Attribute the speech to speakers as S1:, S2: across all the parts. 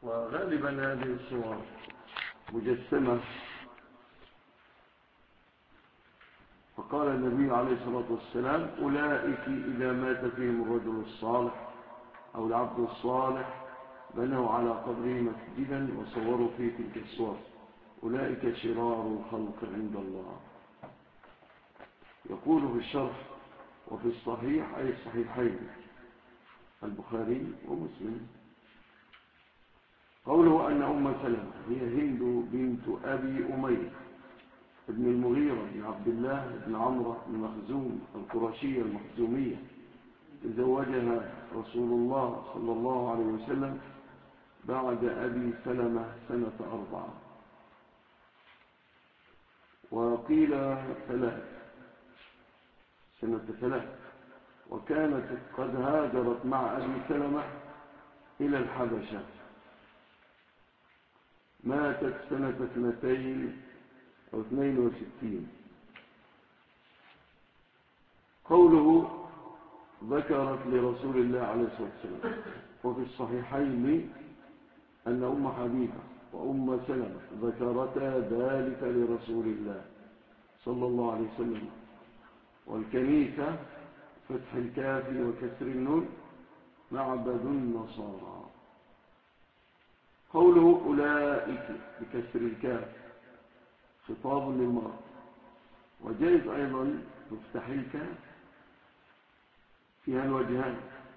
S1: وغالبا هذه الصور مجسمة. فقال النبي عليه الصلاة والسلام: أولئك إذا مات فيهم الرجل الصالح أو العبد الصالح بنوا على قبره مسجدا وصوروا فيه تلك الصور، أولئك شرار الخلق عند الله. يقول في الشرح: وفي الصحيح أي الصحيحين البخاري ومسلم، قوله أن أم سلمة هي هند بنت أبي أمية ابن المغيرة بن عبد الله بن عمرو بن مخزوم القرشية المخزومية، تزوجها رسول الله صلى الله عليه وسلم بعد أبي سلمة سنة 4، وقيل 3، وكانت قد هاجرت مع أبي سلمة إلى الحبشة. ماتت سنة 62. قوله ذكرت لرسول الله عليه الصلاة والسلام، وفي الصحيحين أن أم حبيبة وأم سلمة ذكرتا ذلك لرسول الله صلى الله عليه وسلم. والكنيسة فتح الكاف وكسر النون معبد النصارى. قوله أولئك بكسر الكاف خطاب للمرأة، وجائز أيضا تفتح الكاف، فيها الوجهان،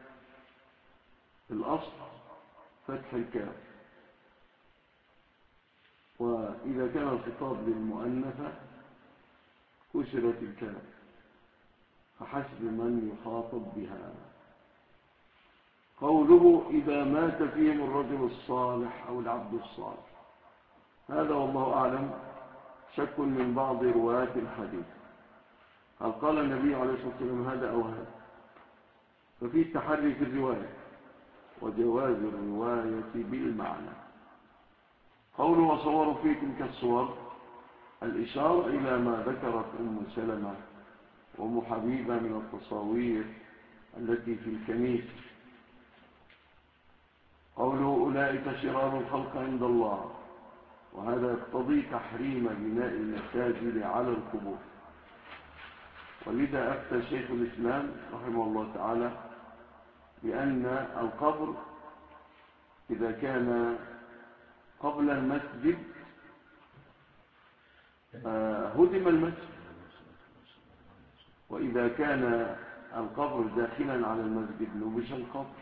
S1: الأصل فتح الكاف، وإذا كان الخطاب للمؤنثة كسرت الكاف فحسب من يخاطب بها. قوله إذا مات فيهم الرجل الصالح أو العبد الصالح، هذا والله أعلم شك من بعض رواة الحديث، هل قال النبي عليه الصلاة والسلام هذا أو هذا؟ ففي التحري في الرواية وجواز الرواية بالمعنى. قوله وصوروا في تلك الصور، الإشارة إلى ما ذكرت أم سلمة وأم حبيبة من التصاوير التي في الكنيسة. قوله أولئك شرار الخلق عند الله، وهذا يقتضي تحريم بناء المساجد على القبور. ولذا أفتى شيخ الإسلام رحمه الله تعالى بأن القبر إذا كان قبل المسجد هدم المسجد، وإذا كان القبر داخلا على المسجد نبش القبر.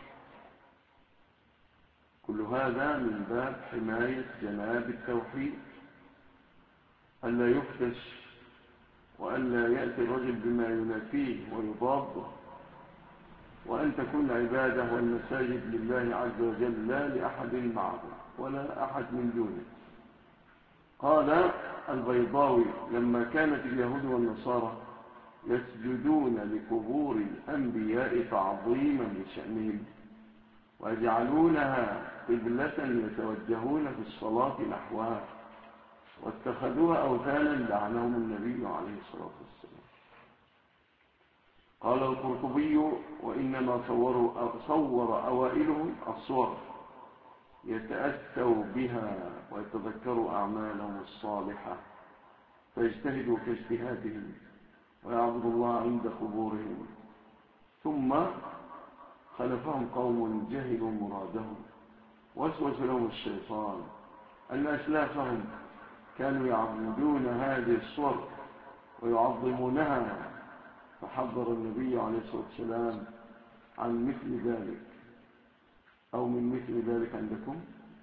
S1: كل هذا من باب حماية جناب التوحيد، ألا يفتش وألا يأتي الرجل بما ينافيه ويضاده، وأن تكون العبادة والمساجد لله عز وجل لا لأحد معه ولا أحد من دونه. قال البيضاوي لما كانت اليهود والنصارى يسجدون لقبور الأنبياء تعظيما لشأنهم ويجعلونها قبلة يتوجهون في الصلاة نحوها واتخذوها أوثانا لعنهم النبي عليه الصلاة والسلام. قال القرطبي وإنما صور أوائلهم الصور يتأتوا بها ويتذكروا أعمالهم الصالحة فيجتهدوا كاجتهادهم ويعبدوا الله عند قبورهم. ثم خلفهم قوم جهلوا مرادهم وسوس لهم الشيطان أن أسلافهم كانوا يعبدون هذه الصور ويعظمونها، فحذر النبي عليه الصلاة والسلام عن مثل ذلك، أو من مثل ذلك عندكم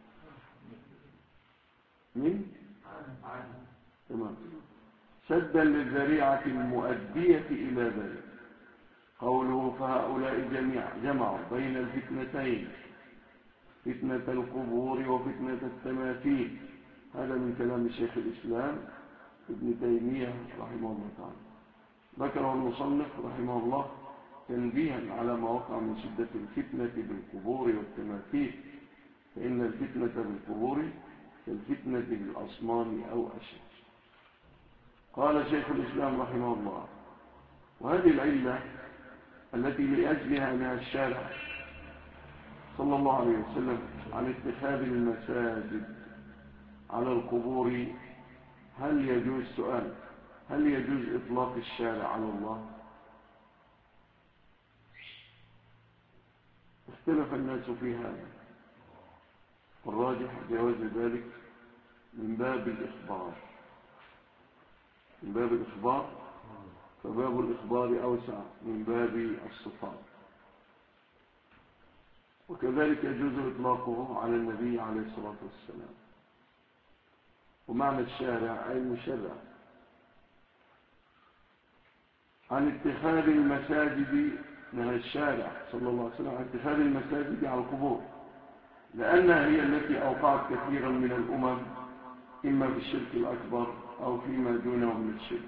S1: تمام، سدا للذريعة المؤدية إلى ذلك. قوله فهؤلاء جمعوا بين الفتنتين، فتنة القبور وفتنة التماثيل. هذا من كلام الشيخ الإسلام ابن تيمية رحمه الله تعالى. ذكره المصنف رحمه الله تنبيها على ما وقع من شدة الفتنة بالقبور والتماثيل، فإن الفتنة بالقبور كالفتنة بالأصنام أو أشد. قال شيخ الإسلام رحمه الله وهذه العلة التي لأجلها نهى الشارع صلى الله عليه وسلم عن اتخاذ المساجد على القبور، هل يجوز سؤال هل يجوز إطلاق الشارع على الله؟ اختلف الناس في هذا، والراجح جواز ذلك من باب الإخبار، فباب الإخبار أوسع من باب الصفات. وكذلك يجوز إطلاقه على النبي عليه الصلاة والسلام. ومعنى الشارع أي المشرع. عن اتخاذ المساجد، نهى الشارع صلى الله عليه وسلم عن اتخاذ المساجد على القبور، لأنها هي التي أوقعت كثيرا من الأمم إما بالشرك الأكبر أو فيما دونه من الشرك.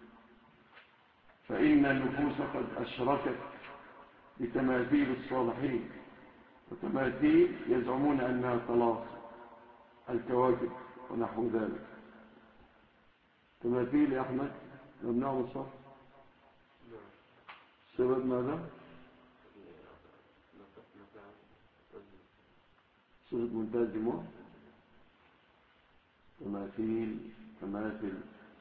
S1: فإن النفوس قد أشركت بتماثيل الصالحين، وتماثيل يزعمون أنها طلاق الكواكب ونحو ذلك. تماثيل يا أحمد ممنوع من الصرف، سبب ماذا؟ صفة منتهى الجموع، تماثل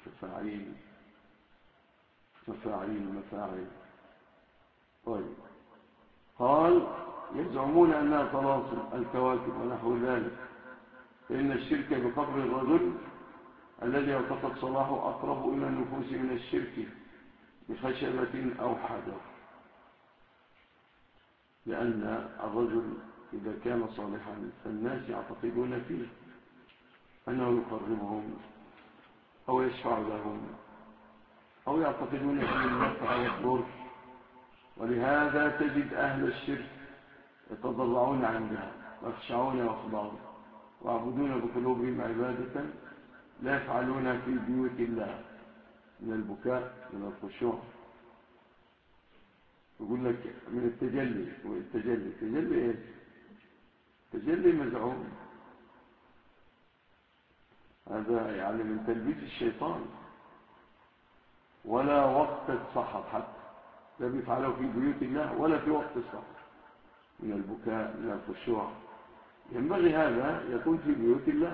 S1: مفاعيل. طيب، قال يزعمون أنها طلاسم الكواكب ونحو ذلك، فإن الشرك بقبر الرجل الذي اعتقد صلاحه أقرب إلى النفوس من الشرك بخشبة أو حجر، لأن الرجل إذا كان صالحا فالناس يعتقدون فيه أنه يقربهم أو يشفع لهم أو يعتقدون فيه النفع والضر. ولهذا تجد أهل الشرك يتضرعون عندها ويخشعون ويخضعون ويعبدون بقلوبهم عبادة لا يفعلون في بيوت الله من البكاء من الخشوع. يقول لك من التجلي ايه؟ تجلي مزعوم، هذا يعني من تلبيس الشيطان. ولا وقت السحر حتى لا بيفعله في بيوت الله ولا في وقت السحر من البكاء من الخشوع. ينبغي هذا يكون في بيوت الله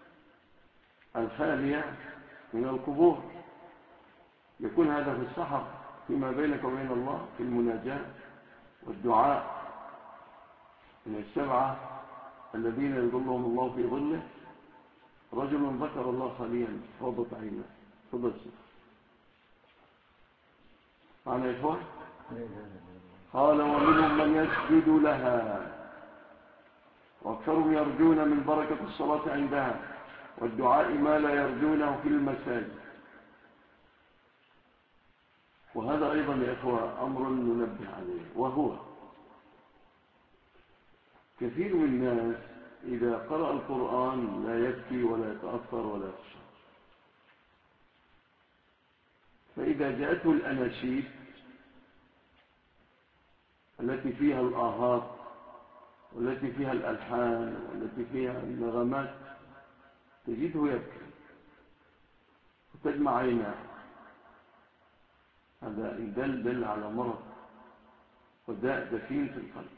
S1: الخالية من القبور، يكون هذا في السحر فيما بينك وبين الله في المناجاة والدعاء. من السبعة الذين يظلهم الله في ظله رجل ذكر الله خاليا فاضت عينه. فضل معنا يا إخوان. قال ومنهم من يسجد لها وأكثرهم يرجون من بركة الصلاة عندها والدعاء ما لا يرجونه في المساجد. وهذا أيضا يا إخوة أمر ننبه عليه، وهو كثير من الناس إذا قرأ القرآن لا يبكي ولا يتأثر ولا يخشى، فإذا جاءته الأناشيد التي فيها الآهات والتي فيها الألحان والتي فيها النغمات تجده يبكي وتجمع عيناه. هذا إن دل على مرض وداء دفين في القلب.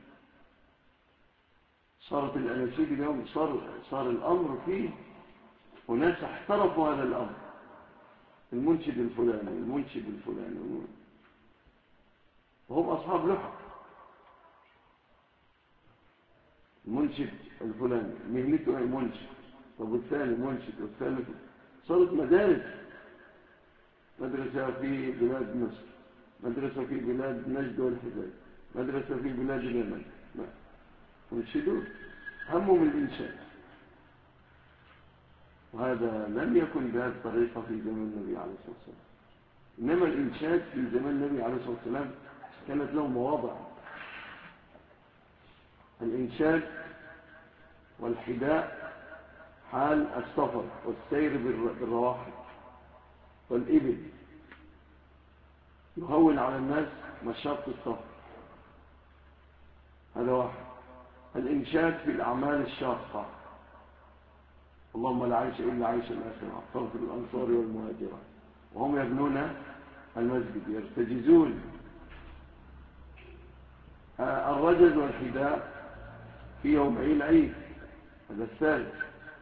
S1: صارت الأناشيد اليوم صار الأمر فيه وناس احترفوا هذا الأمر، المنشد الفلاني وهم أصحاب لحى. المنشد الفلاني مهنته أي منشد، طب والثاني منشد والثالث. صارت مدارس، مدرسة في بلاد مصر، مدرسة في بلاد نجد والحجاز، مدرسة في بلاد اليمن، منشدون همهم الإنشاد. وهذا لم يكن بهذه الطريقة في زمن النبي عليه الصلاة والسلام، إنما الإنشاد في زمن النبي عليه الصلاة والسلام كانت له مواضع. الإنشاد والحداء حال السفر والسير بالرواحل والإبل يهون على الناس مشاق السفر، هذا واحد. الإنشاد في الأعمال الشاقة، اللهم لا عيش إلا عيش الآخرة، فاغفر الأنصار والمهاجرات وهم يبنون المسجد يرتجزون. الرجز والحداء في يومي العيد هذا الثالث.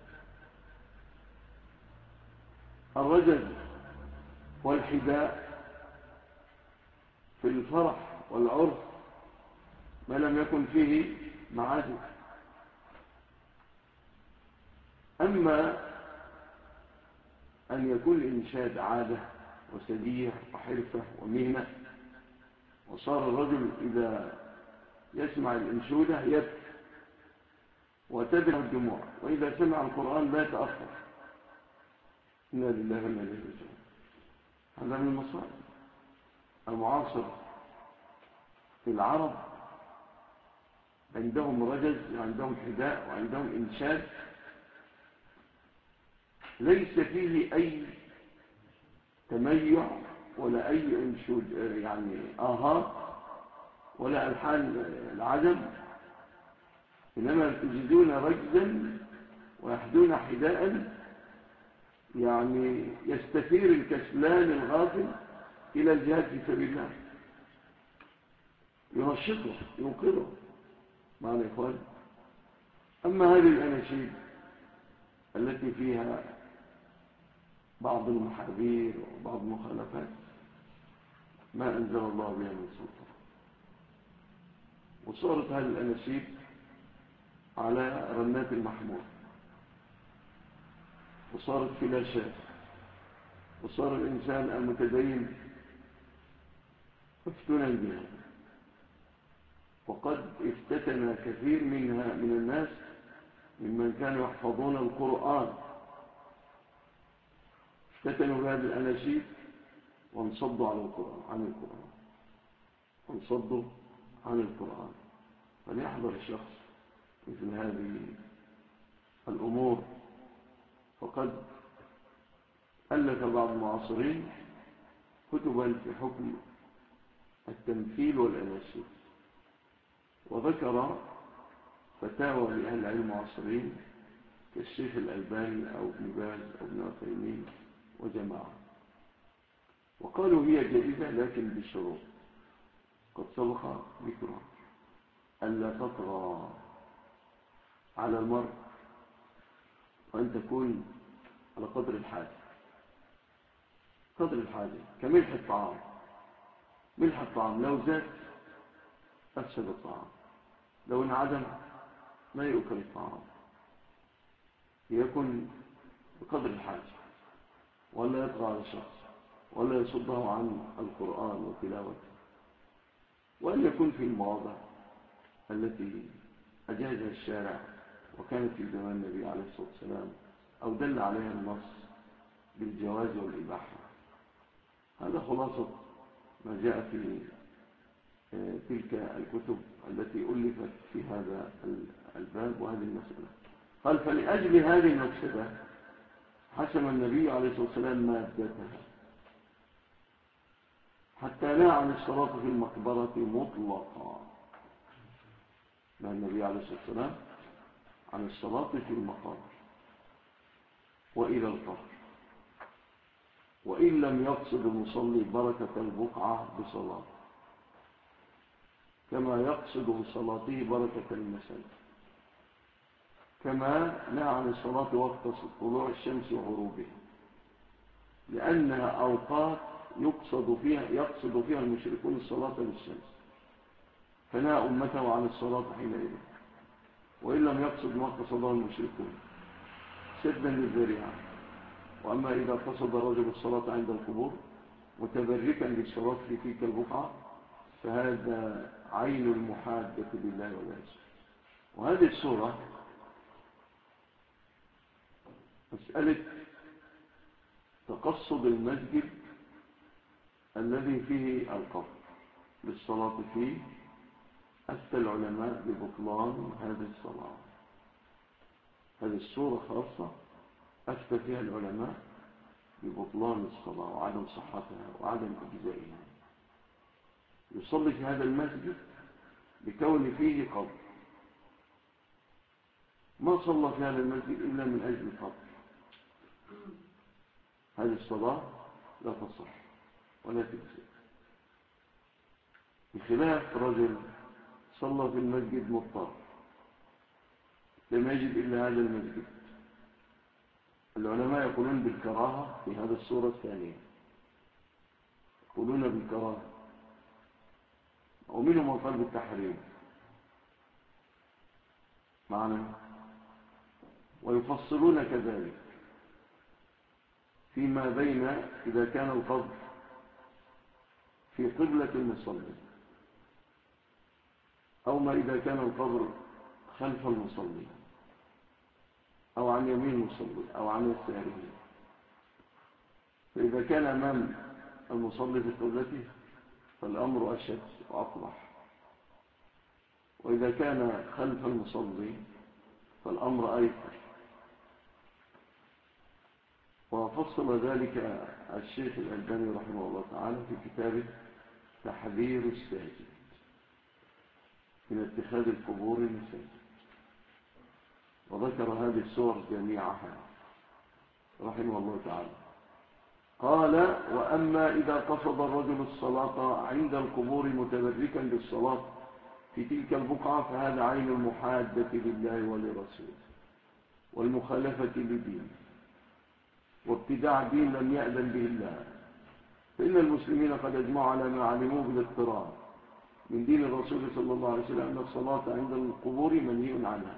S1: الرجل والحداء في الفرح والعرف ما لم يكن فيه معازف. أما أن يكون الإنشاد عادة وسدية وحرفة ومهنة، وصار الرجل إذا يسمع الإنشودة يبكي وتدمع الدموع، وإذا سمع القرآن لا يتأثر. إنا لله وإنا إليه راجعون. هذا من المصائب المعاصر في العرب. عندهم رجز وعندهم حداء وعندهم إنشاد ليس فيه أي تميع ولا أي أنشود يعني آهات ولا ألحان العجم، إنما تجدون رجزا ويحدون حداء يعني يستثير الكسلان الغافل إلى الجهاد في سبيل الله، ينشطه يوقظه معنا يا إخوان. أما هذه الأناشيد التي فيها بعض المحاذير وبعض المخالفات ما أنزل الله بها من سلطان، وصارت هذه الأناشيد على رنات المحمول، وصارت فلاشات، وصار الإنسان المتدين مفتونا بها. وقد افتتن كثير من الناس ممن كانوا يحفظون القرآن، افتتنوا بهذه الأناشيد وانصدوا عن القرآن. فليحذر الشخص مثل هذه الأمور. فقد ألف بعض المعاصرين كتبا في حكم التمثيل والأناشيد، وذكر فتاوى لأهل العلم المعاصرين كالشيخ الألباني أو ابن باز أو ابن عثيمين وجماعة، وقالوا هي جائزة لكن بشروط قد سبق ذكرها: ألا تطغى على المرء، وأن تكون على قدر الحاجة كملح الطعام. ملح الطعام لو زاد أفسد الطعام، لو انعدم ما يؤكل الطعام. يكن بقدر الحاجة ولا يطغى على الشخص ولا يصده عن القرآن وتلاوته، وأن يكون في المواضع التي أجازها الشارع وكانت في زمان النبي عليه الصلاة والسلام أو دل عليها النص بالجواز والإباحة. هذا خلاصة ما جاء في تلك الكتب التي ألفت في هذا الباب وهذه المسألة. قال: فلأجل هذه المفسدة حسم النبي عليه الصلاة والسلام مادتها حتى لا عن الصلاة في المقبرة مطلقا. نهى النبي عليه الصلاة والسلام عن الصلاة في المقابر وإلى القبر، وإن لم يقصد المصلي بركة البقعة بصلاة، كما يقصد بصلاته بركة المسجد، كما نهى عن الصلاة وقت طلوع الشمس وغروبها، لأنها أوقات يقصد فيها المشركون الصلاة للشمس، فنهى أمته عن الصلاة حينئذ، وإن لم يقصد ما قصده المشركون سدا للذريعة. وأما إذا قصد الرجل الصلاة عند القبور متبركا بالصلاة في تلك البقعة فهذا عين المحادة بالله والعياذ. وهذه الصورة مسألة تقصد المسجد الذي فيه القبر للصلاة فيه، أفتى العلماء ببطلان هذه الصلاة. هذه الصورة خاصة أفتى فيها العلماء ببطلان الصلاة وعدم صحتها وعدم إجزائها. يصلي في هذا المسجد بكون فيه قبر، ما صلى في هذا المسجد إلا من أجل القبر، هذه الصلاة لا تصح ولا تجزئ، بخلاف رجل صلى في المسجد مضطر لم يجد إلا هذا المسجد. العلماء يقولون بالكراهة في هذا الصورة الثانية، يقولون بالكراهة، ومنهم من قال بالتحريم معنا، ويفصلون كذلك فيما بين إذا كان القبر في قبلة المصلي أو ما إذا كان القبر خلف المصلي أو عن يمين المصلي أو عن يساره. فإذا كان أمام المصلي في قبلته فالأمر أشد وأقبح، وإذا كان خلف المصلي فالأمر أيسر. وفصل ذلك الشيخ الألباني رحمه الله تعالى في كتابه تحذير الساجد من اتخاذ القبور مساجد، وذكر هذه الصور جميعها رحمه الله تعالى. قال: وأما إذا قصد الرجل الصلاة عند القبور متبركا بالصلاة في تلك البقعة فهذا عين المحادة لله ولرسوله والمخالفة لدينه وابتداع دين لم يأذن به الله. فإن المسلمين قد اجمعوا على ما علموه بالاضطرار من دين الرسول صلى الله عليه وسلم أن الصلاة عند القبور منهي عنها،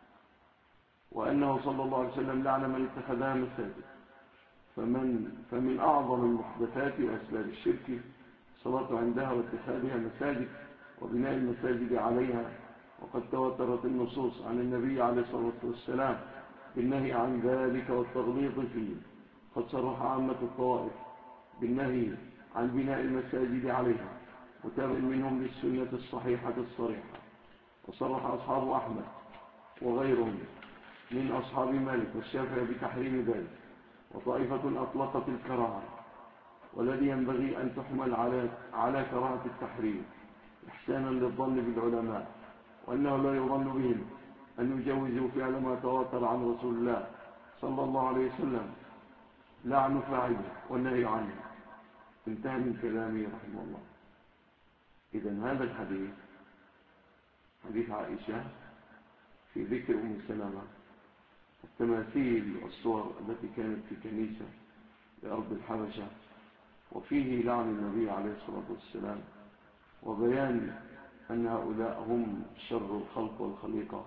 S1: وأنه صلى الله عليه وسلم لعن من اتخذها مساجد. فمن أعظم المحدثات وأسباب الشرك الصلاة عندها واتخاذها مساجد وبناء المساجد عليها، وقد تواترت النصوص عن النبي عليه الصلاة والسلام بالنهي عن ذلك والتغليظ فيه. قد صرح عامة الطوائف بالنهي عن بناء المساجد عليها متابع منهم للسنة الصحيحة الصريحة. وصرح أصحاب أحمد وغيرهم من أصحاب مالك والشافعي بتحريم ذلك، وطائفة أطلقت الكراهة، والذي ينبغي أن تحمل على كراهة التحريم إحسانا للظن بالعلماء، وأنه لا يظن بهم أن يجوزوا فعل ما تواتر عن رسول الله صلى الله عليه وسلم لعن فاعله والنهي عنه. انتهى من كلامه رحمه الله. إذن هذا الحديث حديث عائشة في ذكر أم سلمة التماثيل والصور التي كانت في كنيسة لأرض الحبشة، وفيه لعن النبي عليه الصلاة والسلام وبيان أن هؤلاء هم شر الخلق والخليقة،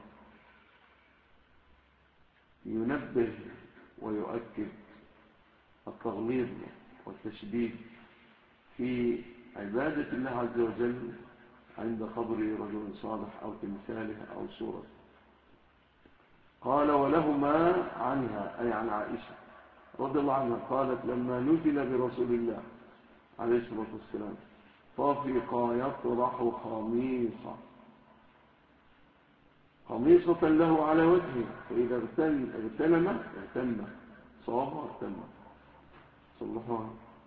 S1: ينبه ويؤكد التغليظ والتشديد في عبادة الله عز وجل عند قبر رجل صالح أو تمثاله أو صورة. قال: ولهما عنها أي عن عائشة رضي الله عنها قالت: لما نزل برسول الله عليه الصلاة والسلام طافق يطرح خميصة له على وجهه، فإذا اغتنم صاب واغتنم صلحها،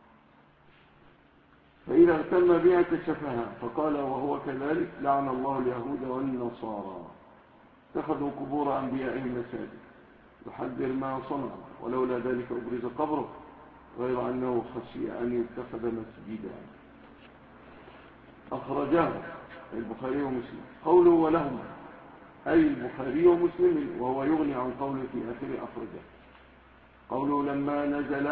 S1: فإذا اغتم بها كشفها. فقال وهو كذلك: لعن الله اليهود والنصارى اتخذوا قبور أنبيائهم مساجد، يحذر ما صنعوا، ولولا ذلك أبرز قبره، غير أنه خشي أن يتخذ مسجدا. أخرجاه البخاري ومسلم. قوله ولهم أي البخاري ومسلم، وهو يغني عن قوله في آخر أخرجه. قوله لما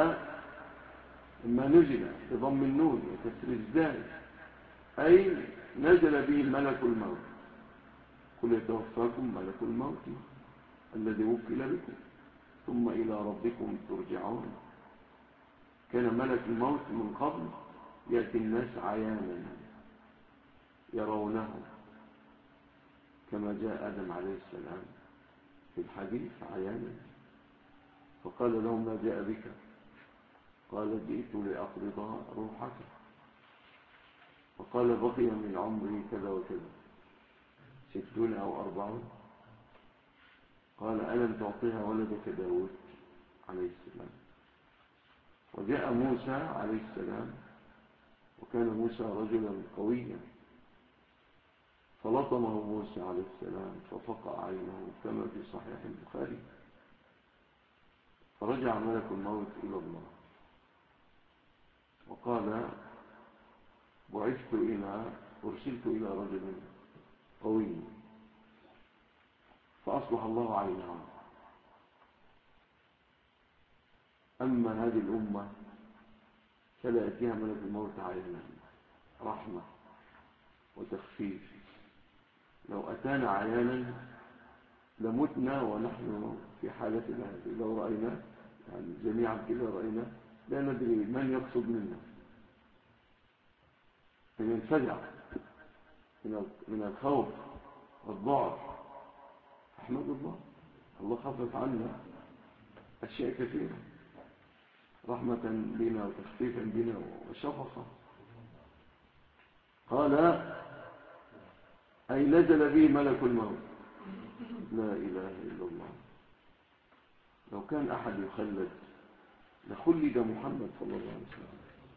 S1: نزل بضم النون وكسر الزاي أي نزل به ملك الموت. قل يتوفاكم ملك الموت الذي وكل بكم ثم إلى ربكم ترجعون. كان ملك الموت من قبل يأتي الناس عيانا يرونه، كما جاء آدم عليه السلام في الحديث عيانا، فقال لهم ما جاء بك؟ قال جئت لأقبض روحك. فقال بقي من عمري كذا وكذا 60 أو 40. قال ألم تعطيها ولدك داود عليه السلام؟ وجاء موسى عليه السلام، وكان موسى رجلا قويا، فلطمه موسى عليه السلام ففقع عينه كما في صحيح البخاري، فرجع ملك الموت إلى الله وقال أرسلت إلى رجل قوي فأصلح الله عينهم. أما هذه الأمة فلا يأتيها ملك الموت عينا، رحمة وتخفيف. لو أتانا عيانا لمتنا ونحن في حالة هذه. لو رأينا يعني جميعا كده رأينا لا ندري من يقصد منا، فينفزع من الخوف والضعف. أحمد الله، الله خفف عنا أشياء كثيرة رحمة بنا وتخفيفا بنا وشفقة. قال أي نزل به ملك الموت. لا إله إلا الله. لو كان أحد يخلد لخلد محمد صلى الله عليه وسلم.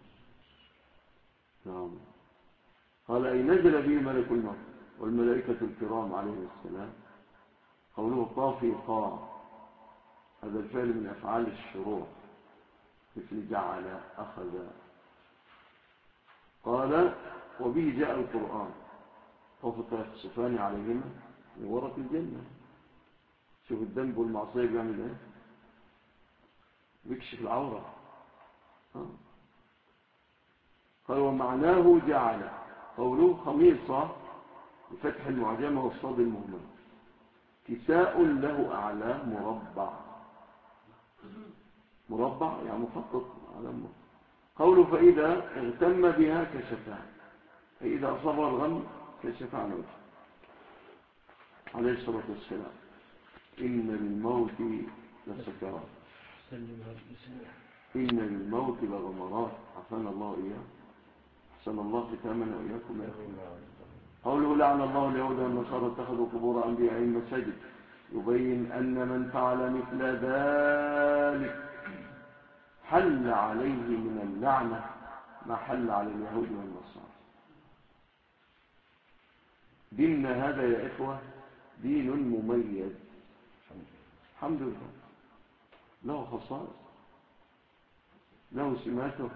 S1: نعم. قال أي نزل به ملك الموت والملائكة الكرام عليهم السلام. قوله طافقا، هذا الفعل من أفعال الشروع مثل جعل، أخذ. قال وبه جاء القرآن. طافق يخصفان عليهما من ورق الجنة. شوف الذنب والمعصية بيعمل ايه؟ بيكشف العورة. قال ومعناه جعل. قوله خميصة بفتح المعجمة والصاد المهمل، كساء له أعلى مربع يعني مخطط على مربع. قوله فإذا اغتم بها كشفها، أي إذا أصاب الغم كشف عن وجهه عليه الصلاة والسلام. إن للموت لسكرات، إن للموت لغمرات. عفانا الله إياه، أحسن الله ختامنا وإياكم. قوله لعن الله اليهود والنصارى اتخذوا قبور أنبيائهم مساجد، يبين أن من فعل مثل ذلك حل عليه من اللعنة ما حل على اليهود والنصارى. ديننا هذا يا إخوة دين مميز الحمد لله، له خصائص، له سماته،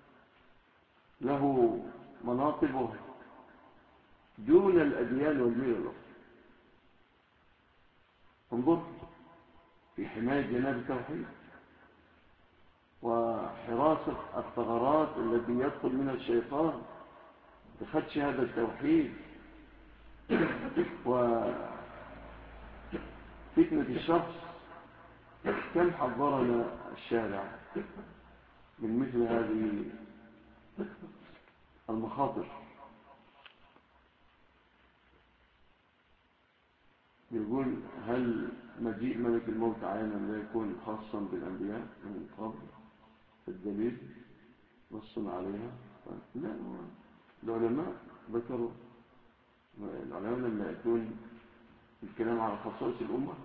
S1: له مناطبه دون الأديان والملل الأخرى. انظر في حماية جناب التوحيد وحراسة الثغرات التي يدخل منها الشيطان بخدش هذا التوحيد وفتنة الشخص. كم حذرنا الشارع من مثل هذه المخاطر. يقول هل مجيء ملك الموت عيانا لا يكون خاصا بالأنبياء من قبل؟ الدليل نص عليها. لا، العلماء ذكروا، العلماء لما يأتون الكلام على خصائص الأمة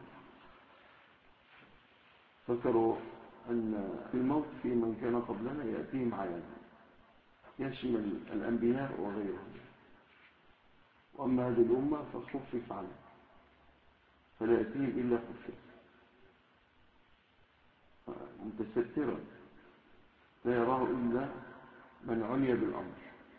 S1: فكروا أن الموت في من كان قبلنا يأتيهم عيانا يشمل الأنبياء وغيرهم، وأما هذه الأمة فخفف عنه فلا يأتيهم إلا خفف متسترا لا يراه إلا من عني بالأمر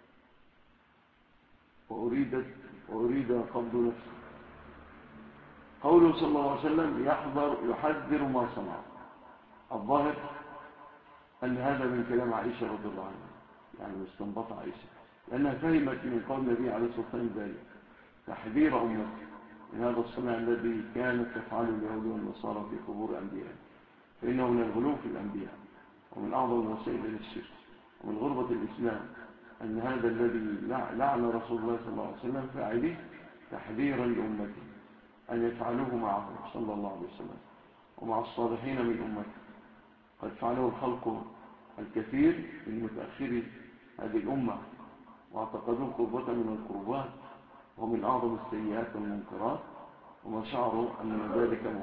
S1: وأريد قبض نفسه. قوله صلى الله عليه وسلم يحذر ما صنع. الظاهر أن هذا من كلام عائشة رضي الله عنها، يعني مستنبط عائشة لأنها فهمت من قول النبي عليه الصلاة والسلام ذلك تحذير أمته من هذا الصنع الذي كانت تفعله اليهود والنصارى في قبور أنبياء، فإنه من الغلو في الأنبياء ومن أعظم الوسائل إلى الشرك ومن غربة الإسلام أن هذا الذي لعن رسول الله صلى الله عليه وسلم فاعله تحذيرا لأمته أن يفعلوه معه صلى الله عليه وسلم ومع الصالحين من أمته. قد فعله الخلق الكثير من متأخري هذه الأمة واعتقدوه قربة من القربات ومن أعظم السيئات والمنكرات، وما شعروا أن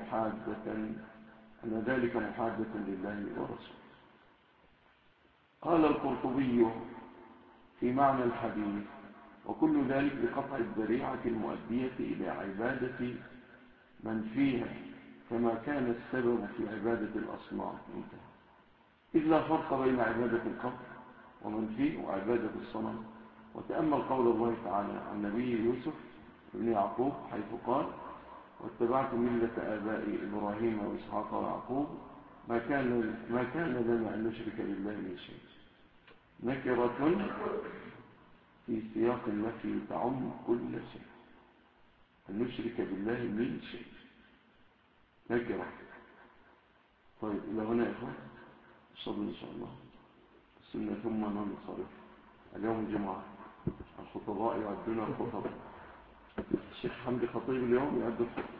S1: ذلك محادة لله ورسوله. قال القرطبي في معنى الحديث وكل ذلك بقطع الذريعة المؤدية إلى عبادة من فيها كما كان السبب في عبادة الأصنام. انتهى. إذ لا فرق بين عبادة القبر ومن فيه وعبادة الصنم. وتأمل قول الله تعالى عن نبي يوسف بن يعقوب حيث قال واتبعت ملة آبائي إبراهيم وإسحاق ويعقوب ما كان لنا أن نشرك بالله من شيء. نكرة في سياق النفي تعم كل شيء، أن نشرك بالله من شيء نكرة. طيب إلى هنا يا إخوان صلوا إن شاء الله السنة ثم ننصرف. اليوم جمعة، الخطباء يعدون الخطب. الشيخ حمدي خطيب اليوم يعد الخطب.